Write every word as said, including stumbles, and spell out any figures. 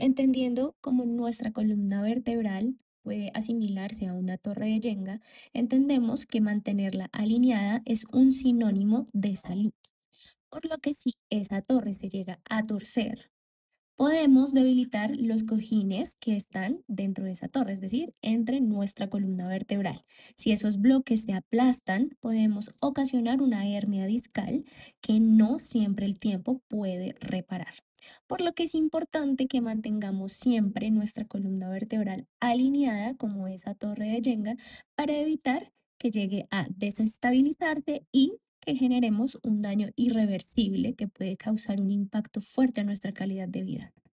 Entendiendo cómo nuestra columna vertebral puede asimilarse a una torre de Jenga, entendemos que mantenerla alineada es un sinónimo de salud. Por lo que si esa torre se llega a torcer, podemos debilitar los cojines que están dentro de esa torre, es decir, entre nuestra columna vertebral. Si esos bloques se aplastan, podemos ocasionar una hernia discal que no siempre el tiempo puede reparar. Por lo que es importante que mantengamos siempre nuestra columna vertebral alineada como esa torre de Jenga para evitar que llegue a desestabilizarse y que generemos un daño irreversible que puede causar un impacto fuerte a nuestra calidad de vida.